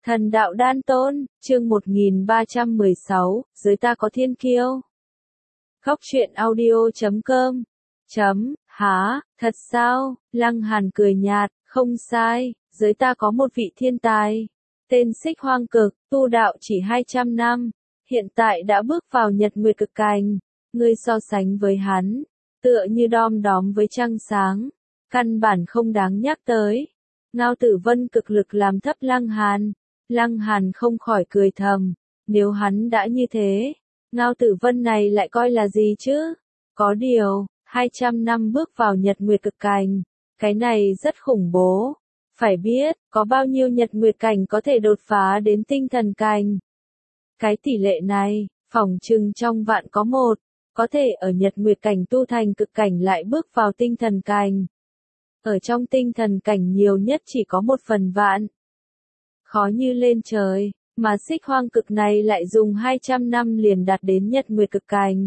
Thần đạo đan tôn, chương 1316, giới ta có thiên kiêu. Góc truyện audio.com. Hả, thật sao? Lăng Hàn cười nhạt, không sai, giới ta có một vị thiên tài. Tên Xích Hoang Cực, tu đạo chỉ 200 năm, hiện tại đã bước vào nhật nguyệt cực cảnh. Ngươi so sánh với hắn, tựa như đom đóm với trăng sáng, căn bản không đáng nhắc tới. Ngao Tử Vân cực lực làm thấp Lăng Hàn. Lăng Hàn không khỏi cười thầm, nếu hắn đã như thế, Ngao Tử Vân này lại coi là gì chứ? Có điều, 200 năm bước vào nhật nguyệt cực cảnh, cái này rất khủng bố. Phải biết, có bao nhiêu nhật nguyệt cảnh có thể đột phá đến tinh thần cảnh. Cái tỷ lệ này, phỏng chừng trong vạn có một, có thể ở nhật nguyệt cảnh tu thành cực cảnh lại bước vào tinh thần cảnh. Ở trong tinh thần cảnh nhiều nhất chỉ có 1/1000. Khó như lên trời, mà Xích Hoang Cực này lại dùng 200 năm liền đạt đến nhật nguyệt cực cảnh.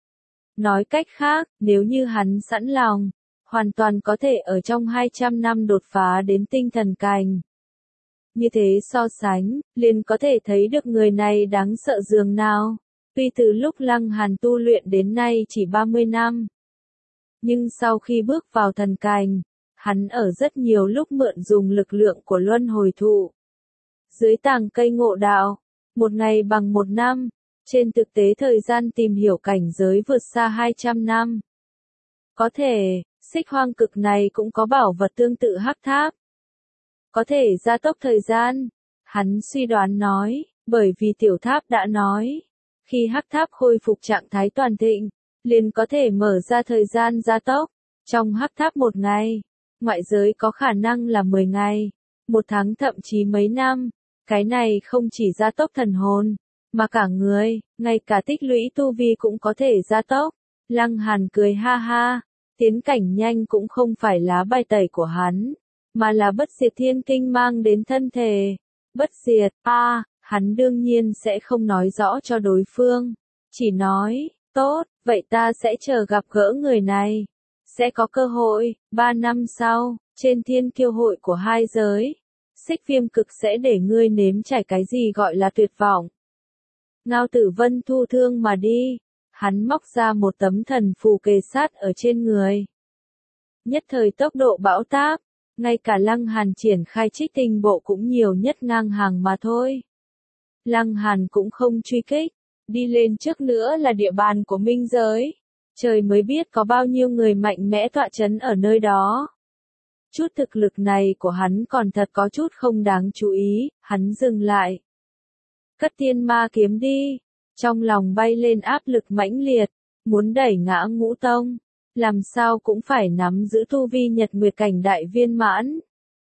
Nói cách khác, nếu như hắn sẵn lòng, hoàn toàn có thể ở trong 200 năm đột phá đến tinh thần cảnh. Như thế so sánh, liền có thể thấy được người này đáng sợ dường nào. Tuy từ lúc Lăng Hàn tu luyện đến nay chỉ 30 năm, nhưng sau khi bước vào thần cảnh, hắn ở rất nhiều lúc mượn dùng lực lượng của luân hồi thụ. Dưới tàng cây ngộ đạo, một ngày bằng một năm, trên thực tế thời gian tìm hiểu cảnh giới vượt xa 200 năm. Có thể, Xích Hoang Cực này cũng có bảo vật tương tự hắc tháp. Có thể gia tốc thời gian, hắn suy đoán nói, bởi vì tiểu tháp đã nói, khi hắc tháp khôi phục trạng thái toàn thịnh, liền có thể mở ra thời gian gia tốc. Trong hắc tháp một ngày, ngoại giới có khả năng là 10 ngày, 1 tháng thậm chí mấy năm. Cái này không chỉ gia tốc thần hồn, mà cả người, ngay cả tích lũy tu vi cũng có thể gia tốc. Lăng Hàn cười ha ha, tiến cảnh nhanh cũng không phải lá bài tẩy của hắn, mà là bất diệt thiên kinh mang đến thân thể. Bất diệt, hắn đương nhiên sẽ không nói rõ cho đối phương, chỉ nói, tốt, vậy ta sẽ chờ gặp gỡ người này. Sẽ có cơ hội, 3 năm sau, trên thiên kiêu hội của hai giới. Xích Viêm Cực sẽ để ngươi nếm trải cái gì gọi là tuyệt vọng. Ngao Tử Vân thu thương mà đi, hắn móc ra một tấm thần phù kề sát ở trên người. Nhất thời tốc độ bão táp, ngay cả Lăng Hàn triển khai Trích Tinh Bộ cũng nhiều nhất ngang hàng mà thôi. Lăng Hàn cũng không truy kích, đi lên trước nữa là địa bàn của minh giới. Trời mới biết có bao nhiêu người mạnh mẽ tọa chấn ở nơi đó. Chút thực lực này của hắn còn thật có chút không đáng chú ý, hắn dừng lại. Cất Tiên Ma kiếm đi, trong lòng bay lên áp lực mãnh liệt, muốn đẩy ngã Ngũ Tông, làm sao cũng phải nắm giữ tu vi nhật nguyệt cảnh đại viên mãn.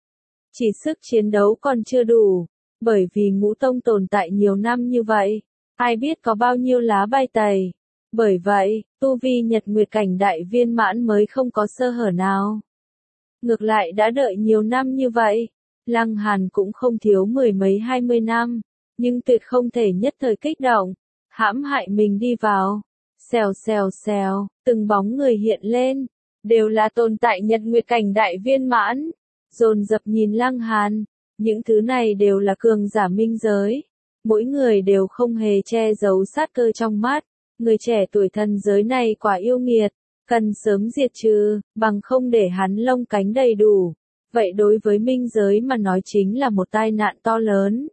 Chỉ sức chiến đấu còn chưa đủ, bởi vì Ngũ Tông tồn tại nhiều năm như vậy, ai biết có bao nhiêu lá bài tẩy. Bởi vậy, tu vi nhật nguyệt cảnh đại viên mãn mới không có sơ hở nào. Ngược lại đã đợi nhiều năm như vậy, Lăng Hàn cũng không thiếu 10 mấy 20 năm, nhưng tuyệt không thể nhất thời kích động, hãm hại mình đi vào. Xèo xèo xèo, từng bóng người hiện lên, đều là tồn tại nhật nguyệt cảnh đại viên mãn, dồn dập nhìn Lăng Hàn, những thứ này đều là cường giả minh giới, mỗi người đều không hề che giấu sát cơ trong mắt, người trẻ tuổi thần giới này quả yêu nghiệt. Cần sớm diệt trừ, bằng không để hắn lông cánh đầy đủ. Vậy đối với minh giới mà nói chính là một tai nạn to lớn.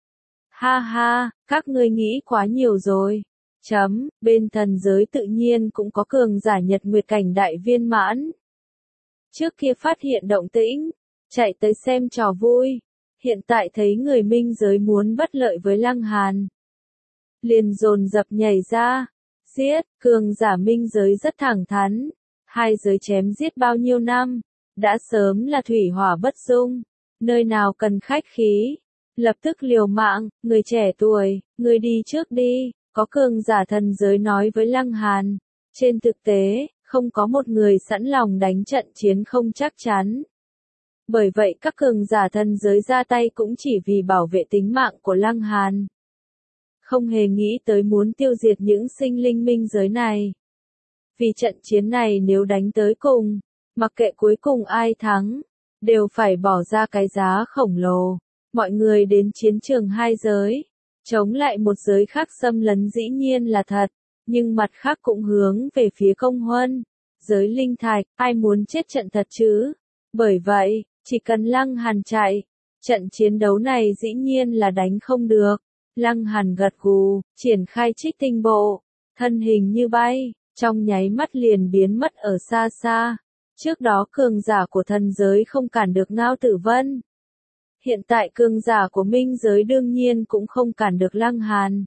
Ha ha, các ngươi nghĩ quá nhiều rồi. Bên thần giới tự nhiên cũng có cường giả nhật nguyệt cảnh đại viên mãn. Trước kia phát hiện động tĩnh, chạy tới xem trò vui. Hiện tại thấy người minh giới muốn bất lợi với Lăng Hàn, liền dồn dập nhảy ra. Giết, cường giả minh giới rất thẳng thắn, hai giới chém giết bao nhiêu năm, đã sớm là thủy hỏa bất dung, nơi nào cần khách khí, lập tức liều mạng, người trẻ tuổi, người đi trước đi, có cường giả thần giới nói với Lăng Hàn, trên thực tế, không có một người sẵn lòng đánh trận chiến không chắc chắn. Bởi vậy các cường giả thần giới ra tay cũng chỉ vì bảo vệ tính mạng của Lăng Hàn. Không hề nghĩ tới muốn tiêu diệt những sinh linh minh giới này. Vì trận chiến này nếu đánh tới cùng, mặc kệ cuối cùng ai thắng, đều phải bỏ ra cái giá khổng lồ. mọi người đến chiến trường hai giới, chống lại một giới khác xâm lấn dĩ nhiên là thật, nhưng mặt khác cũng hướng về phía Công Huân, giới linh thạch, ai muốn chết trận thật chứ? Bởi vậy, chỉ cần Lăng Hàn chạy, trận chiến đấu này dĩ nhiên là đánh không được. Lăng Hàn gật gù, triển khai Trích Tinh Bộ, thân hình như bay, trong nháy mắt liền biến mất ở xa xa. Trước đó cường giả của thần giới không cản được Ngao Tử Vân. Hiện tại cường giả của minh giới đương nhiên cũng không cản được Lăng Hàn.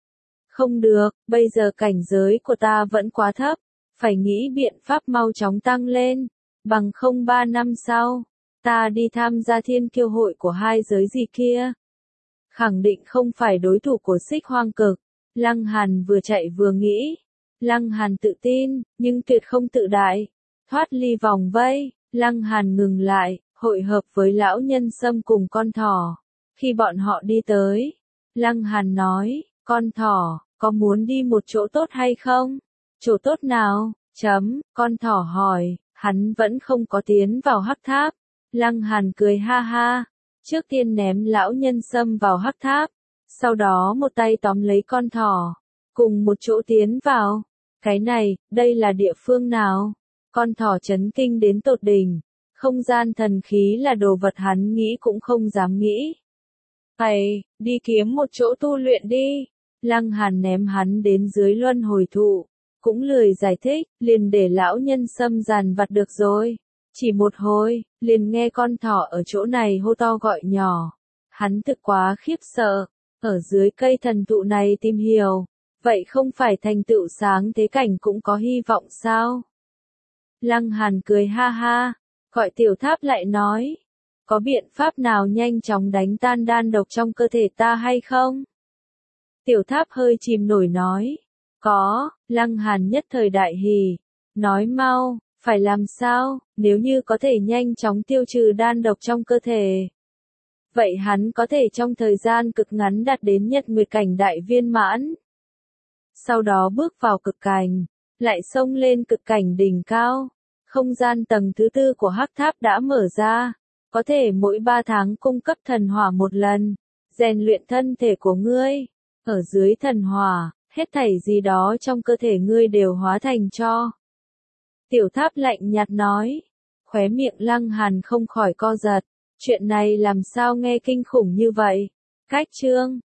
Không được, bây giờ cảnh giới của ta vẫn quá thấp, phải nghĩ biện pháp mau chóng tăng lên, bằng không 3 năm sau, ta đi tham gia thiên kiêu hội của hai giới gì kia. Khẳng định không phải đối thủ của Xích Hoang Cực. Lăng Hàn vừa chạy vừa nghĩ. Lăng Hàn tự tin, nhưng tuyệt không tự đại. Thoát ly vòng vây, Lăng Hàn ngừng lại, hội hợp với lão nhân sâm cùng con thỏ. Khi bọn họ đi tới, Lăng Hàn nói, con thỏ, có muốn đi một chỗ tốt hay không? Chỗ tốt nào? Con thỏ hỏi, hắn vẫn không có tiến vào hắc tháp. Lăng Hàn cười ha ha, trước tiên ném lão nhân sâm vào hắc tháp, sau đó một tay tóm lấy con thỏ, cùng một chỗ tiến vào. Cái này, đây là địa phương nào? Con thỏ chấn kinh đến tột đỉnh, không gian thần khí là đồ vật hắn nghĩ cũng không dám nghĩ. Hay, đi kiếm một chỗ tu luyện đi. Lăng Hàn ném hắn đến dưới luân hồi thụ, cũng lười giải thích, liền để lão nhân sâm dàn vặt được rồi. Chỉ một hồi, liền nghe con thỏ ở chỗ này hô to gọi nhỏ. Hắn thực quá khiếp sợ, ở dưới cây thần thụ này tìm hiểu, vậy không phải thành tựu sáng thế cảnh cũng có hy vọng sao? Lăng Hàn cười ha ha, gọi Tiểu Tháp lại nói, có biện pháp nào nhanh chóng đánh tan đan độc trong cơ thể ta hay không? Tiểu Tháp hơi chìm nổi nói, có. Lăng Hàn nhất thời đại hỉ, nói mau, phải làm sao, nếu như có thể nhanh chóng tiêu trừ đan độc trong cơ thể. Vậy hắn có thể trong thời gian cực ngắn đạt đến nhật nguyệt cảnh đại viên mãn. Sau đó bước vào cực cảnh, lại xông lên cực cảnh đỉnh cao. Không gian tầng thứ 4 của hắc tháp đã mở ra, có thể mỗi 3 tháng cung cấp thần hỏa một lần, rèn luyện thân thể của ngươi. Ở dưới thần hỏa, hết thảy gì đó trong cơ thể ngươi đều hóa thành tro. Tiểu Tháp lạnh nhạt nói, khóe miệng Lăng Hàn không khỏi co giật, chuyện này làm sao nghe kinh khủng như vậy. Cách chương